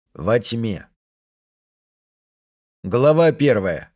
Во тьме. Глава 1.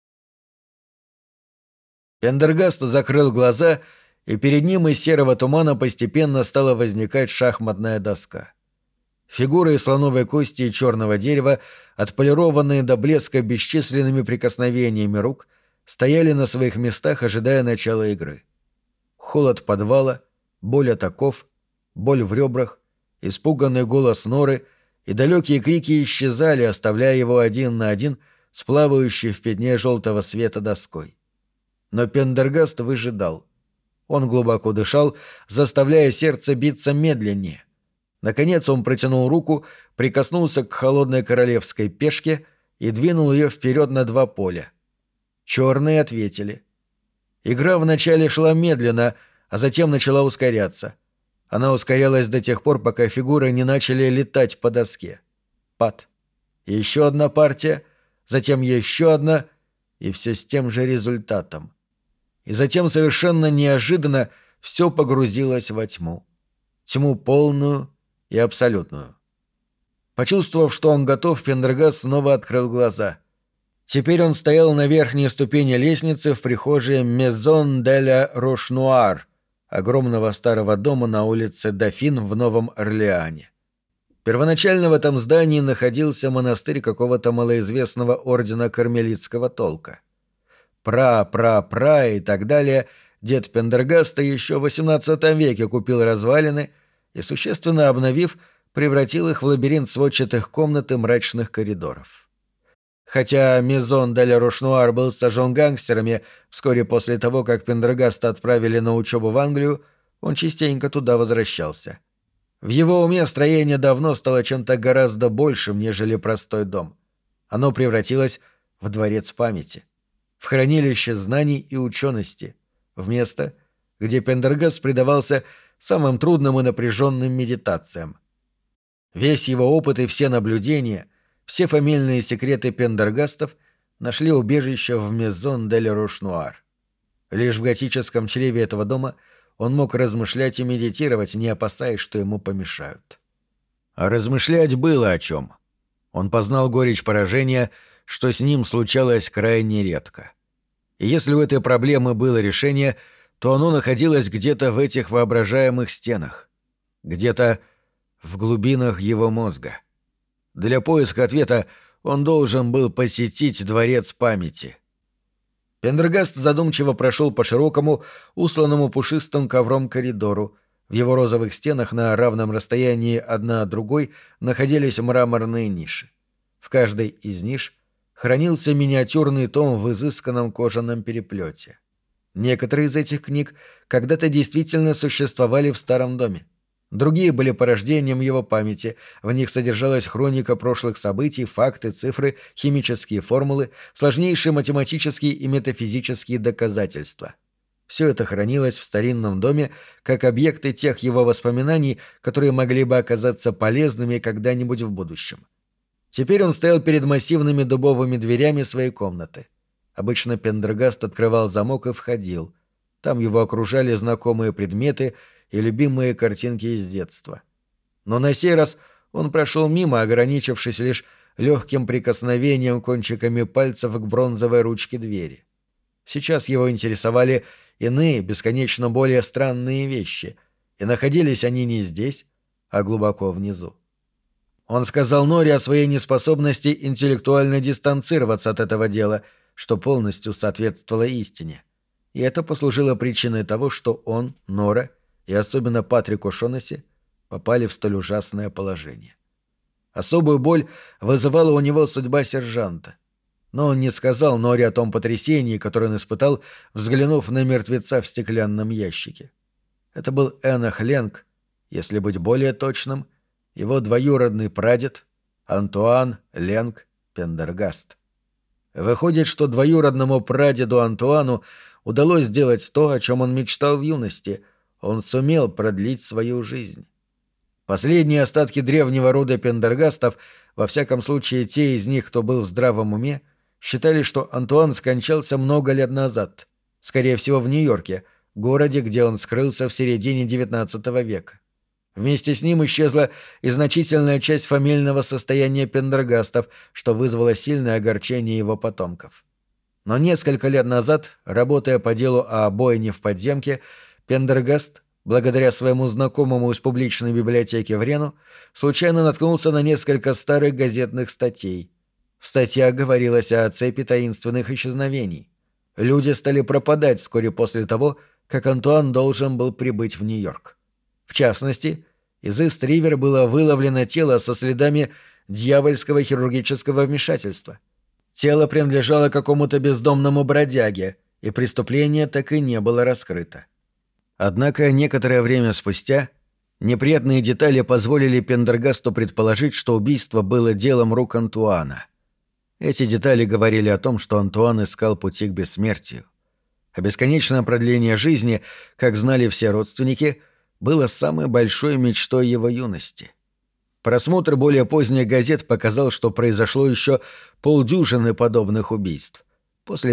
Пендергаст закрыл глаза, и перед ним из серого тумана постепенно стала возникать шахматная доска. Фигуры из слоновой кости и черного дерева, отполированные до блеска бесчисленными прикосновениями рук, стояли на своих местах, ожидая начала игры. Холод подвала, боль от оков, боль в ребрах, испуганный голос Норы и далекие крики исчезали, оставляя его один на один с плавающей в пятне желтого света доской. Но Пендергаст выжидал. Он глубоко дышал, заставляя сердце биться медленнее. Наконец он протянул руку, прикоснулся к холодной королевской пешке и двинул ее вперед на 2 поля. Черные ответили. Игра вначале шла медленно, а затем начала ускоряться. Она ускорялась до тех пор, пока фигуры не начали летать по доске. Пад. Еще одна партия, затем еще одна, и все с тем же результатом. И затем совершенно неожиданно все погрузилось во тьму. Тьму полную и абсолютную. Почувствовав, что он готов, Пендергаст снова открыл глаза. Теперь он стоял на верхней ступени лестницы в прихожей Maison de la Roche-Noire, огромного старого дома на улице Дофин в Новом Орлеане. Первоначально в этом здании находился монастырь какого-то малоизвестного ордена кармелитского толка. Пра-пра-пра и так далее дед Пендергаста еще в XVIII веке купил развалины и, существенно обновив, превратил их в лабиринт сводчатых комнат и мрачных коридоров. Хотя Мезон де ля Рош-Нуар был сожжен гангстерами вскоре после того, как Пендергаста отправили на учебу в Англию, он частенько туда возвращался. В его уме строение давно стало чем-то гораздо большим, нежели простой дом. Оно превратилось в дворец памяти, в хранилище знаний и учености, в место, где Пендергаст предавался самым трудным и напряженным медитациям. Весь его опыт и все наблюдения, все фамильные секреты Пендергастов нашли убежище в Мезон де ля Рош-Нуар. Лишь в готическом чреве этого дома он мог размышлять и медитировать, не опасаясь, что ему помешают. А размышлять было о чем. Он познал горечь поражения, что с ним случалось крайне редко. И если у этой проблемы было решение, то оно находилось где-то в этих воображаемых стенах, где-то в глубинах его мозга. Для поиска ответа он должен был посетить дворец памяти. Пендергаст задумчиво прошел по широкому, усланному пушистым ковром коридору. В его розовых стенах на равном расстоянии одна от другой находились мраморные ниши. В каждой из ниш хранился миниатюрный том в изысканном кожаном переплете. Некоторые из этих книг когда-то действительно существовали в старом доме. Другие были порождением его памяти, в них содержалась хроника прошлых событий, факты, цифры, химические формулы, сложнейшие математические и метафизические доказательства. Все это хранилось в старинном доме как объекты тех его воспоминаний, которые могли бы оказаться полезными когда-нибудь в будущем. Теперь он стоял перед массивными дубовыми дверями своей комнаты. Обычно Пендергаст открывал замок и входил. Там его окружали знакомые предметы и любимые картинки из детства. Но на сей раз он прошел мимо, ограничившись лишь легким прикосновением кончиками пальцев к бронзовой ручке двери. Сейчас его интересовали иные, бесконечно более странные вещи, и находились они не здесь, а глубоко внизу. Он сказал Норе о своей неспособности интеллектуально дистанцироваться от этого дела, что полностью соответствовало истине. И это послужило причиной того, что он, Нора и особенно Патрик О'Шоннесси попали в столь ужасное положение. Особую боль вызывала у него судьба сержанта. Но он не сказал Норе о том потрясении, которое он испытал, взглянув на мертвеца в стеклянном ящике. Это был Энах Ленг, если быть более точным, его двоюродный прадед Антуан Ленг Пендергаст. Выходит, что двоюродному прадеду Антуану удалось сделать то, о чем он мечтал в юности. Он сумел продлить свою жизнь. Последние остатки древнего рода Пендергастов, во всяком случае те из них, кто был в здравом уме, считали, что Антуан скончался много лет назад, скорее всего в Нью-Йорке, городе, где он скрылся в середине XIX века. Вместе с ним исчезла и значительная часть фамильного состояния Пендергастов, что вызвало сильное огорчение его потомков. Но несколько лет назад, работая по делу о бойне в подземке, Пендергаст, благодаря своему знакомому из публичной библиотеки в Рену, случайно наткнулся на несколько старых газетных статей. В статьях говорилось о цепи таинственных исчезновений. Люди стали пропадать вскоре после того, как Антуан должен был прибыть в Нью-Йорк. В частности, из Ист-Ривер было выловлено тело со следами дьявольского хирургического вмешательства. Тело принадлежало какому-то бездомному бродяге, и преступление так и не было раскрыто. Однако некоторое время спустя неприятные детали позволили Пендергасту предположить, что убийство было делом рук Антуана. Эти детали говорили о том, что Антуан искал пути к бессмертию. А бесконечное продление жизни, как знали все родственники, было самой большой мечтой его юности. Просмотр более поздних газет показал, что произошло еще полдюжины подобных убийств. После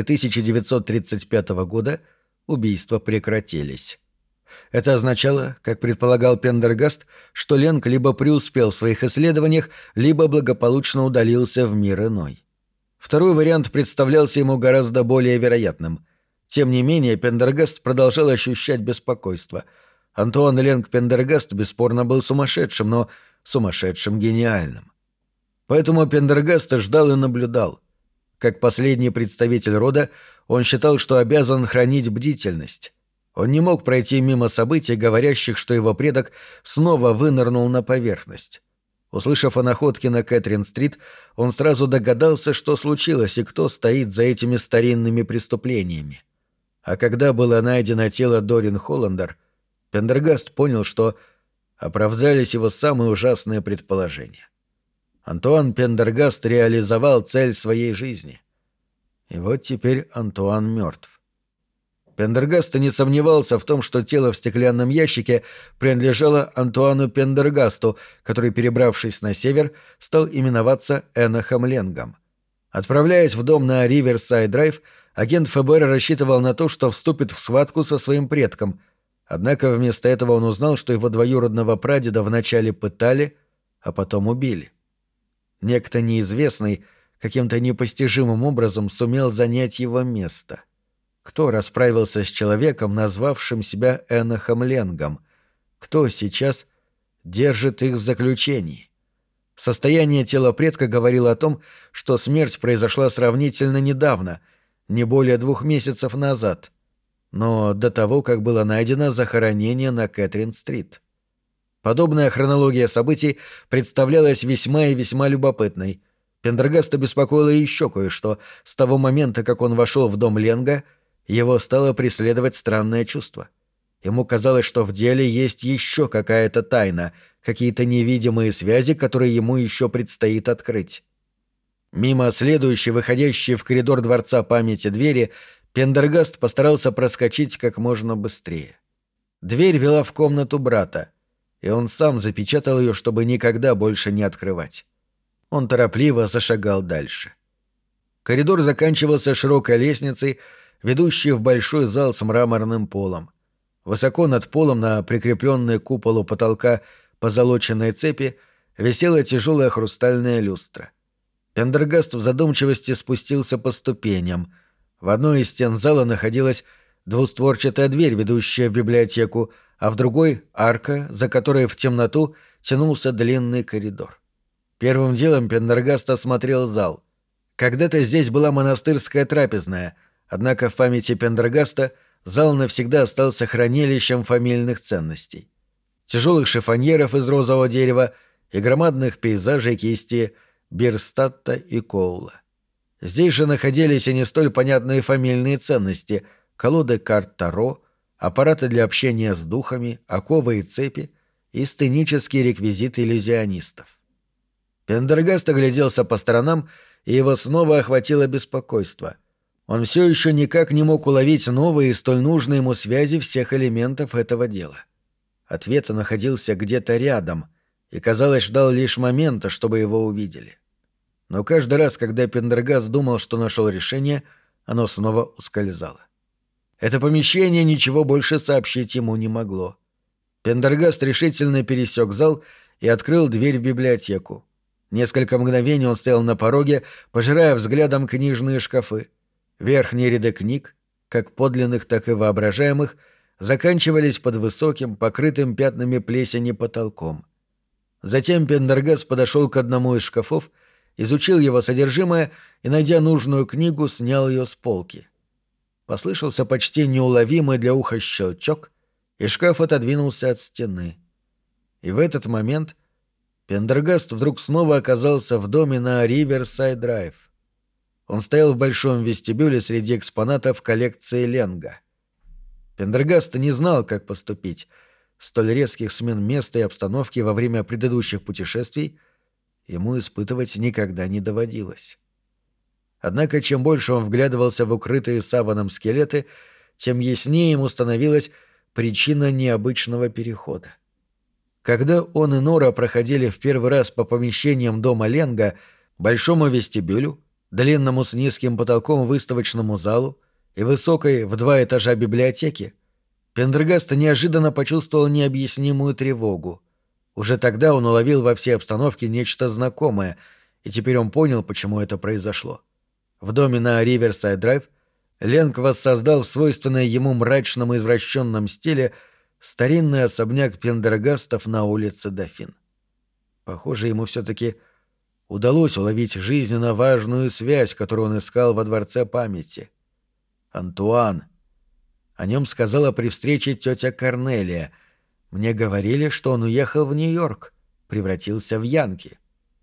1935 года убийства прекратились. Это означало, как предполагал Пендергаст, что Ленг либо преуспел в своих исследованиях, либо благополучно удалился в мир иной. Второй вариант представлялся ему гораздо более вероятным. Тем не менее, Пендергаст продолжал ощущать беспокойство. Антуан Ленг Пендергаст бесспорно был сумасшедшим, но сумасшедшим гениальным. Поэтому Пендергаст ждал и наблюдал. Как последний представитель рода, он считал, что обязан хранить бдительность. Он не мог пройти мимо событий, говорящих, что его предок снова вынырнул на поверхность. Услышав о находке на Кэтрин-стрит, он сразу догадался, что случилось и кто стоит за этими старинными преступлениями. А когда было найдено тело Дорин Холландер, Пендергаст понял, что оправдались его самые ужасные предположения. Антуан Пендергаст реализовал цель своей жизни. И вот теперь Антуан мертв. Пендергаст не сомневался в том, что тело в стеклянном ящике принадлежало Антуану Пендергасту, который, перебравшись на север, стал именоваться Энохом Ленгом. Отправляясь в дом на Риверсайд-драйв, агент ФБР рассчитывал на то, что вступит в схватку со своим предком, однако вместо этого он узнал, что его двоюродного прадеда вначале пытали, а потом убили. Некто неизвестный каким-то непостижимым образом сумел занять его место. Кто расправился с человеком, назвавшим себя Энохом Ленгом? Кто сейчас держит их в заключении? Состояние тела предка говорило о том, что смерть произошла сравнительно недавно, не более 2 месяцев назад, но до того, как было найдено захоронение на Кэтрин-стрит. Подобная хронология событий представлялась весьма и весьма любопытной. Пендергаста беспокоило еще кое-что. С того момента, как он вошел в дом Ленга, его стало преследовать странное чувство. Ему казалось, что в деле есть еще какая-то тайна, какие-то невидимые связи, которые ему еще предстоит открыть. Мимо следующей, выходящей в коридор Дворца памяти двери, Пендергаст постарался проскочить как можно быстрее. Дверь вела в комнату брата, и он сам запечатал ее, чтобы никогда больше не открывать. Он торопливо зашагал дальше. Коридор заканчивался широкой лестницей, ведущей в большой зал с мраморным полом. Высоко над полом на прикрепленной к куполу потолка позолоченной цепи висела тяжелая хрустальная люстра. Пендергаст в задумчивости спустился по ступеням. В одной из стен зала находилась двустворчатая дверь, ведущая в библиотеку, а в другой — арка, за которой в темноту тянулся длинный коридор. Первым делом Пендергаст осмотрел зал. Когда-то здесь была монастырская трапезная, однако в памяти Пендергаста зал навсегда остался хранилищем фамильных ценностей. Тяжелых шифоньеров из розового дерева и громадных пейзажей кисти Бирстатта и Коула. Здесь же находились и не столь понятные фамильные ценности — колоды карт Таро, аппараты для общения с духами, оковы и цепи и сценические реквизиты иллюзионистов. Пендергаст огляделся по сторонам, и его снова охватило беспокойство. Он все еще никак не мог уловить новые и столь нужные ему связи всех элементов этого дела. Ответ находился где-то рядом, и, казалось, ждал лишь момента, чтобы его увидели. Но каждый раз, когда Пендергаст думал, что нашел решение, оно снова ускользало. Это помещение ничего больше сообщить ему не могло. Пендергаст решительно пересек зал и открыл дверь в библиотеку. Несколько мгновений он стоял на пороге, пожирая взглядом книжные шкафы. Верхние ряды книг, как подлинных, так и воображаемых, заканчивались под высоким, покрытым пятнами плесени потолком. Затем Пендергаст подошел к одному из шкафов, изучил его содержимое и, найдя нужную книгу, снял ее с полки. Послышался почти неуловимый для уха щелчок, и шкаф отодвинулся от стены. И в этот момент Пендергаст вдруг снова оказался в доме на Риверсайд-драйв. Он стоял в большом вестибюле среди экспонатов коллекции Ленга. Пендергаст не знал, как поступить. Столь резких смен места и обстановки во время предыдущих путешествий ему испытывать никогда не доводилось. Однако чем больше он вглядывался в укрытые саваном скелеты, тем яснее ему становилась причина необычного перехода. Когда он и Нора проходили в первый раз по помещениям дома Ленга, большому вестибюлю, длинному с низким потолком выставочному залу и высокой в 2 этажа библиотеки, Пендергаст неожиданно почувствовал необъяснимую тревогу. Уже тогда он уловил во всей обстановке нечто знакомое, и теперь он понял, почему это произошло. В доме на Риверсайд-драйв Ленг воссоздал в свойственной ему мрачном и извращенном стиле старинный особняк Пендергастов на улице Дофин. Похоже, ему все-таки удалось уловить жизненно важную связь, которую он искал во Дворце памяти. Антуан. О нем сказала при встрече тетя Корнелия. Мне говорили, что он уехал в Нью-Йорк, превратился в Янки.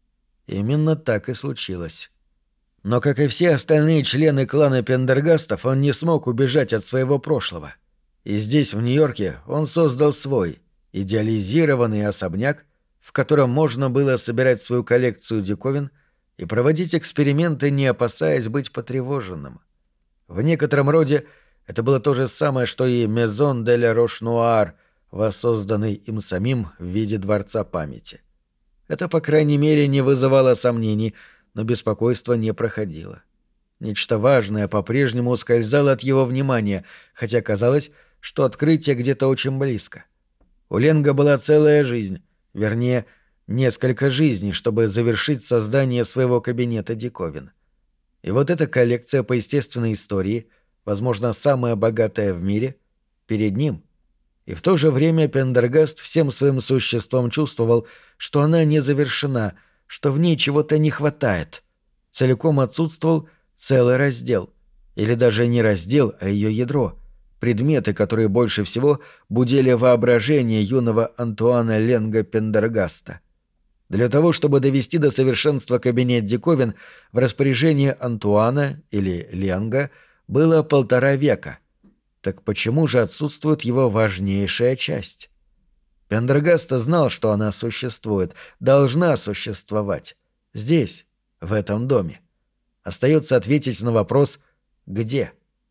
Именно так и случилось. Но, как и все остальные члены клана Пендергастов, он не смог убежать от своего прошлого. И здесь, в Нью-Йорке, он создал свой, идеализированный особняк, в котором можно было собирать свою коллекцию диковин и проводить эксперименты, не опасаясь быть потревоженным. В некотором роде это было то же самое, что и Мезон де ля Рош-Нуар, воссозданный им самим в виде Дворца памяти. Это, по крайней мере, не вызывало сомнений, но беспокойство не проходило. Нечто важное по-прежнему ускользало от его внимания, хотя казалось, что открытие где-то очень близко. У Ленга была целая жизнь, вернее, несколько жизней, чтобы завершить создание своего кабинета диковин. И вот эта коллекция по естественной истории, возможно, самая богатая в мире, перед ним. И в то же время Пендергаст всем своим существом чувствовал, что она не завершена, что в ней чего-то не хватает. Целиком отсутствовал целый раздел. Или даже не раздел, а ее ядро. Предметы, которые больше всего будили воображение юного Антуана Ленга Пендергаста. Для того, чтобы довести до совершенства кабинет диковин, в распоряжении Антуана или Ленга было 1,5 века. Так почему же отсутствует его важнейшая часть? Пендергаст знал, что она существует, должна существовать. Здесь, в этом доме. Остается ответить на вопрос «где?».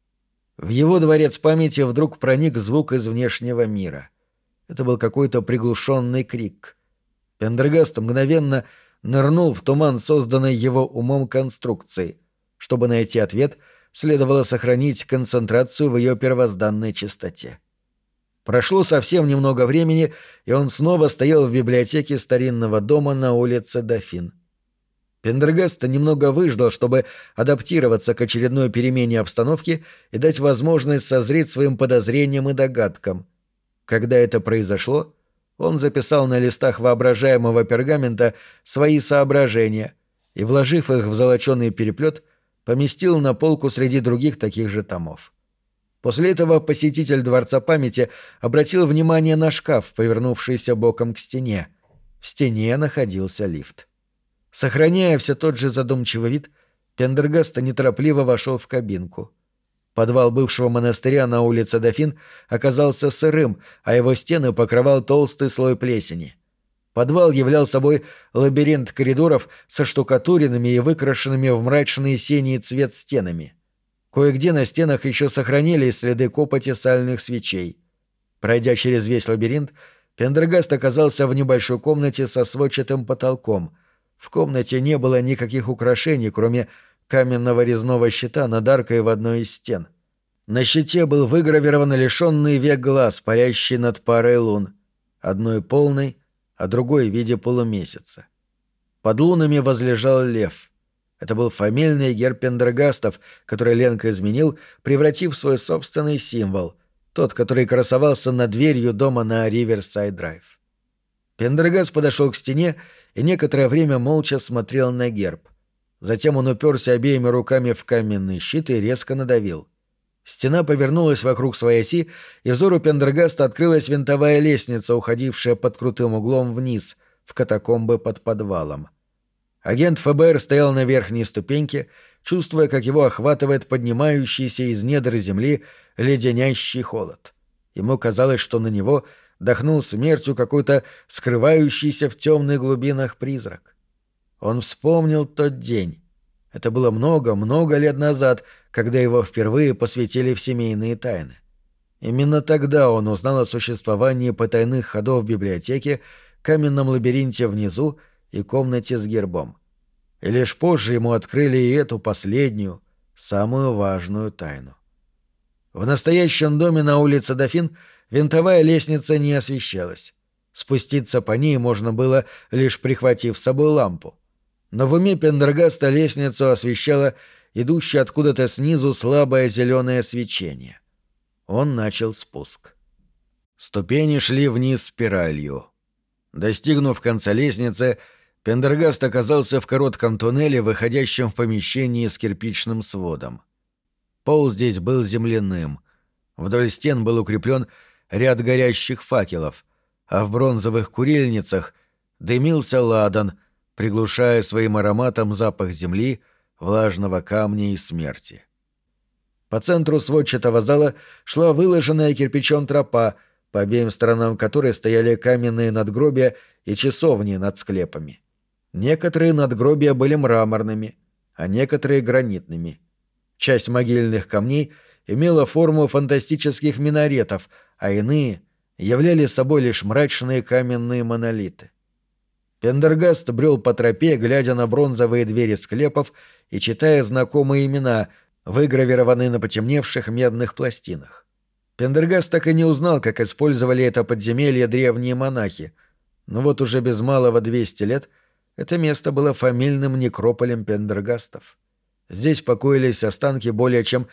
В его дворец памяти вдруг проник звук из внешнего мира. Это был какой-то приглушенный крик. Пендергаст мгновенно нырнул в туман, созданной его умом конструкции. Чтобы найти ответ, следовало сохранить концентрацию в ее первозданной чистоте. Прошло совсем немного времени, и он снова стоял в библиотеке старинного дома на улице Дофин. Пендергаст немного выждал, чтобы адаптироваться к очередной перемене обстановки и дать возможность созреть своим подозрениям и догадкам. Когда это произошло, он записал на листах воображаемого пергамента свои соображения и, вложив их в золоченый переплет, поместил на полку среди других таких же томов. После этого посетитель Дворца памяти обратил внимание на шкаф, повернувшийся боком к стене. В стене находился лифт. Сохраняя все тот же задумчивый вид, Пендергаст неторопливо вошел в кабинку. Подвал бывшего монастыря на улице Дофин оказался сырым, а его стены покрывал толстый слой плесени. Подвал являл собой лабиринт коридоров со штукатуренными и выкрашенными в мрачный синий цвет стенами. Кое-где на стенах еще сохранились следы копоти сальных свечей. Пройдя через весь лабиринт, Пендергаст оказался в небольшой комнате со сводчатым потолком. В комнате не было никаких украшений, кроме каменного резного щита над аркой в одной из стен. На щите был выгравирован лишенный век глаз, парящий над парой лун. одной полной, а другой в виде полумесяца. Под лунами возлежал лев. Это был фамильный герб Пендергастов, который Ленка изменил, превратив в свой собственный символ, тот, который красовался над дверью дома на Риверсайд-драйв. Пендергаст подошел к стене и некоторое время молча смотрел на герб. Затем он уперся обеими руками в каменный щит и резко надавил. Стена повернулась вокруг своей оси, и взору Пендергаста открылась винтовая лестница, уходившая под крутым углом вниз, в катакомбы под подвалом. Агент ФБР стоял на верхней ступеньке, чувствуя, как его охватывает поднимающийся из недр земли леденящий холод. Ему казалось, что на него дохнул смертью какой-то скрывающийся в темных глубинах призрак. Он вспомнил тот день. Это было много-много лет назад, когда его впервые посвятили в семейные тайны. Именно тогда он узнал о существовании потайных ходов в библиотеке, каменном лабиринте внизу и комнате с гербом. И лишь позже ему открыли и эту последнюю, самую важную тайну. В настоящем доме на улице Дофин винтовая лестница не освещалась. Спуститься по ней можно было, лишь прихватив с собой лампу. Но в уме Пендергаста лестницу освещало идущее откуда-то снизу слабое зеленое свечение. Он начал спуск. Ступени шли вниз спиралью. Достигнув конца лестницы, Пендергаст оказался в коротком туннеле, выходящем в помещении с кирпичным сводом. Пол здесь был земляным. Вдоль стен был укреплен ряд горящих факелов, а в бронзовых курильницах дымился ладан, приглушая своим ароматом запах земли, влажного камня и смерти. По центру сводчатого зала шла выложенная кирпичом тропа, по обеим сторонам которой стояли каменные надгробия и часовни над склепами. Некоторые надгробия были мраморными, а некоторые — гранитными. Часть могильных камней имела форму фантастических минаретов, а иные являли собой лишь мрачные каменные монолиты. Пендергаст брел по тропе, глядя на бронзовые двери склепов и читая знакомые имена, выгравированные на потемневших медных пластинах. Пендергаст так и не узнал, как использовали это подземелье древние монахи, но вот уже без малого 200 лет это место было фамильным некрополем Пендергастов. Здесь покоились останки более чем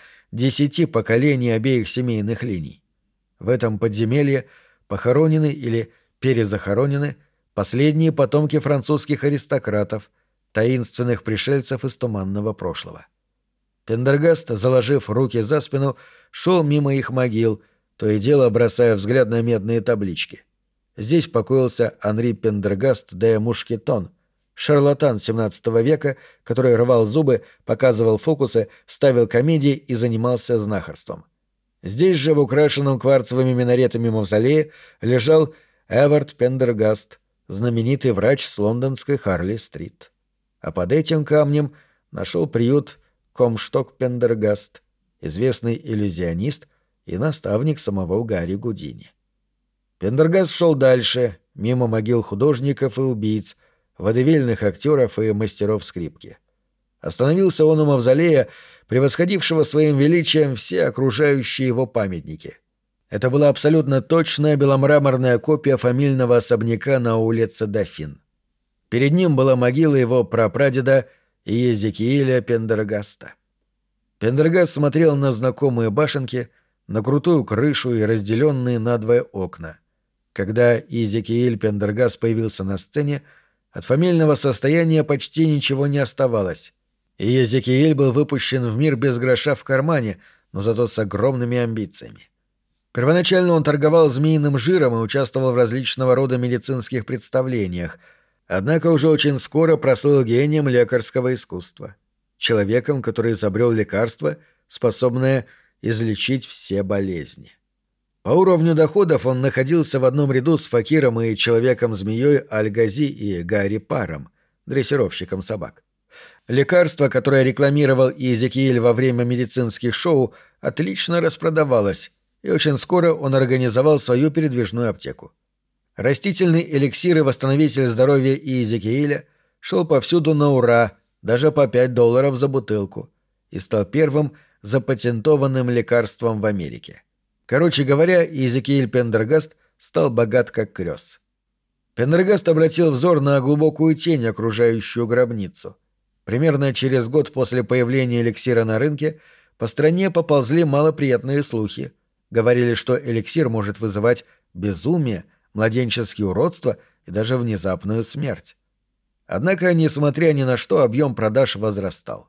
10 поколений обеих семейных линий. В этом подземелье похоронены или перезахоронены последние потомки французских аристократов, таинственных пришельцев из туманного прошлого. Пендергаст, заложив руки за спину, шел мимо их могил, то и дело бросая взгляд на медные таблички. Здесь покоился Анри Пендергаст де Мушкетон, шарлатан XVII века, который рвал зубы, показывал фокусы, ставил комедии и занимался знахарством. Здесь же, в украшенном кварцевыми минаретами мавзолее, лежал Эвард Пендергаст, знаменитый врач с лондонской Харли-стрит. А под этим камнем нашел приют Комшток Пендергаст, известный иллюзионист и наставник самого Гарри Гудини. Пендергаст шел дальше, мимо могил художников и убийц, водевильных актеров и мастеров скрипки. Остановился он у мавзолея, превосходившего своим величием все окружающие его памятники. Это была абсолютно точная беломраморная копия фамильного особняка на улице Дофин. Перед ним была могила его прапрадеда Иезекииля Пендергаста. Пендергаст смотрел на знакомые башенки, на крутую крышу и разделенные надвое окна. Когда Иезекииль Пендергаст появился на сцене, от фамильного состояния почти ничего не оставалось. Иезекииль был выпущен в мир без гроша в кармане, но зато с огромными амбициями. Первоначально он торговал змеиным жиром и участвовал в различного рода медицинских представлениях, однако уже очень скоро прослыл гением лекарского искусства. Человеком, который изобрел лекарство, способное излечить все болезни. По уровню доходов он находился в одном ряду с факиром и человеком-змеей Аль-Гази и Гарри Паром, дрессировщиком собак. Лекарство, которое рекламировал Иезекииль во время медицинских шоу, отлично распродавалось, и очень скоро он организовал свою передвижную аптеку. Растительный эликсир и восстановитель здоровья Иезекииля шел повсюду на ура, даже по $5 за бутылку, и стал первым запатентованным лекарством в Америке. Короче говоря, Иезекииль Пендергаст стал богат как крёс. Пендергаст обратил взор на глубокую тень, окружающую гробницу. Примерно через год после появления эликсира на рынке по стране поползли малоприятные слухи. Говорили, что эликсир может вызывать безумие, младенческие уродства и даже внезапную смерть. Однако, несмотря ни на что, объем продаж возрастал.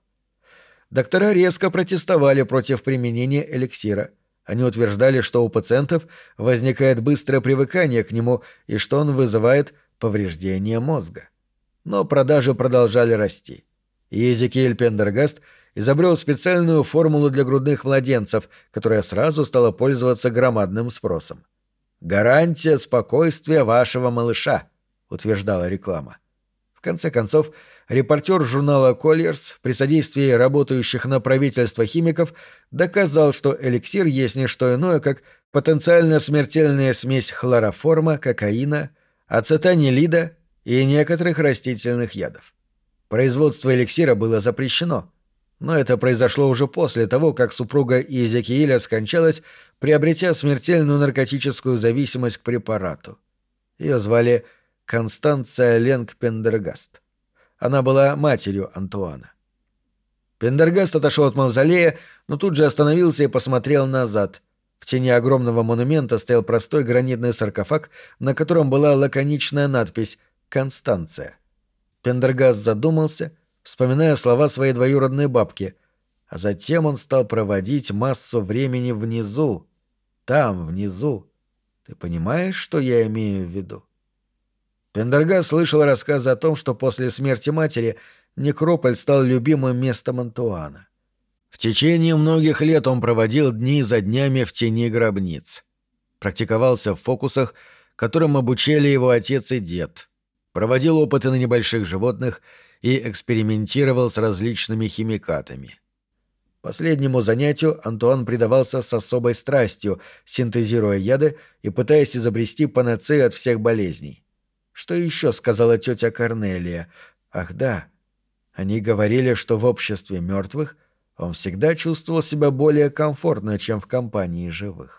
Доктора резко протестовали против применения эликсира. Они утверждали, что у пациентов возникает быстрое привыкание к нему и что он вызывает повреждение мозга. Но продажи продолжали расти. И Эзекиэль Пендергаст изобрел специальную формулу для грудных младенцев, которая сразу стала пользоваться громадным спросом. «Гарантия спокойствия вашего малыша», — утверждала реклама. В конце концов, репортер журнала «Коллиерс» при содействии работающих на правительство химиков доказал, что эликсир есть не что иное, как потенциально смертельная смесь хлороформа, кокаина, ацетанилида и некоторых растительных ядов. Производство эликсира было запрещено, но это произошло уже после того, как супруга Иезекииля скончалась, приобретя смертельную наркотическую зависимость к препарату. Ее звали Констанция Ленг Пендергаст. Она была матерью Антуана. Пендергаст отошел от мавзолея, но тут же остановился и посмотрел назад. В тени огромного монумента стоял простой гранитный саркофаг, на котором была лаконичная надпись «Констанция». Пендергаст задумался, вспоминая слова своей двоюродной бабки, а затем он стал проводить массу времени внизу. Там, внизу. Ты понимаешь, что я имею в виду? Пендергаст слышал рассказы о том, что после смерти матери некрополь стал любимым местом Антуана. В течение многих лет он проводил дни за днями в тени гробниц. Практиковался в фокусах, которым обучали его отец и дед. Проводил опыты на небольших животных и экспериментировал с различными химикатами. Последнему занятию Антуан предавался с особой страстью, синтезируя яды и пытаясь изобрести панацею от всех болезней. Что еще сказала тетя Корнелия? Ах да, они говорили, что в обществе мертвых он всегда чувствовал себя более комфортно, чем в компании живых.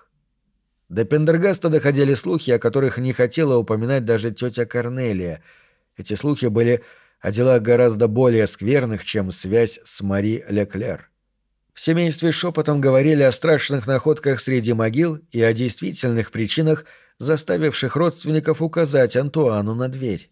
До Пендергаста доходили слухи, о которых не хотела упоминать даже тетя Корнелия. Эти слухи были о делах гораздо более скверных, чем связь с Мари Леклер. В семействе шепотом говорили о страшных находках среди могил и о действительных причинах, заставивших родственников указать Антуану на дверь.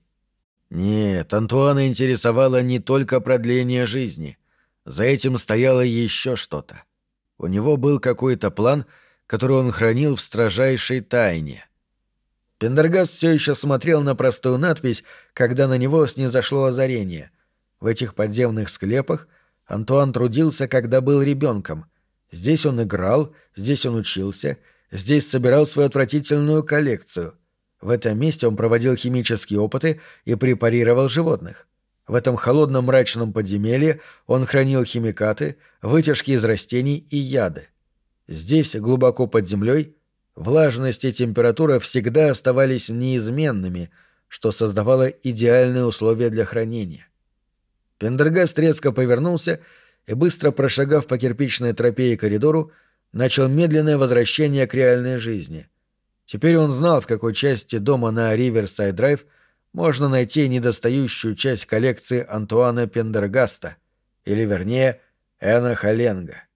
Нет, Антуана интересовало не только продление жизни. За этим стояло еще что-то. У него был какой-то план, который он хранил в строжайшей тайне. Пендергаст все еще смотрел на простую надпись, когда на него снизошло озарение. В этих подземных склепах Антуан трудился, когда был ребенком. Здесь он играл, здесь он учился, здесь собирал свою отвратительную коллекцию. В этом месте он проводил химические опыты и препарировал животных. В этом холодном мрачном подземелье он хранил химикаты, вытяжки из растений и яды. Здесь, глубоко под землей, влажность и температура всегда оставались неизменными, что создавало идеальные условия для хранения. Пендергаст резко повернулся и, быстро прошагав по кирпичной тропе и коридору, начал медленное возвращение к реальной жизни. Теперь он знал, в какой части дома на Риверсайд-драйв можно найти недостающую часть коллекции Антуана Пендергаста, или, вернее, Эноха Ленга.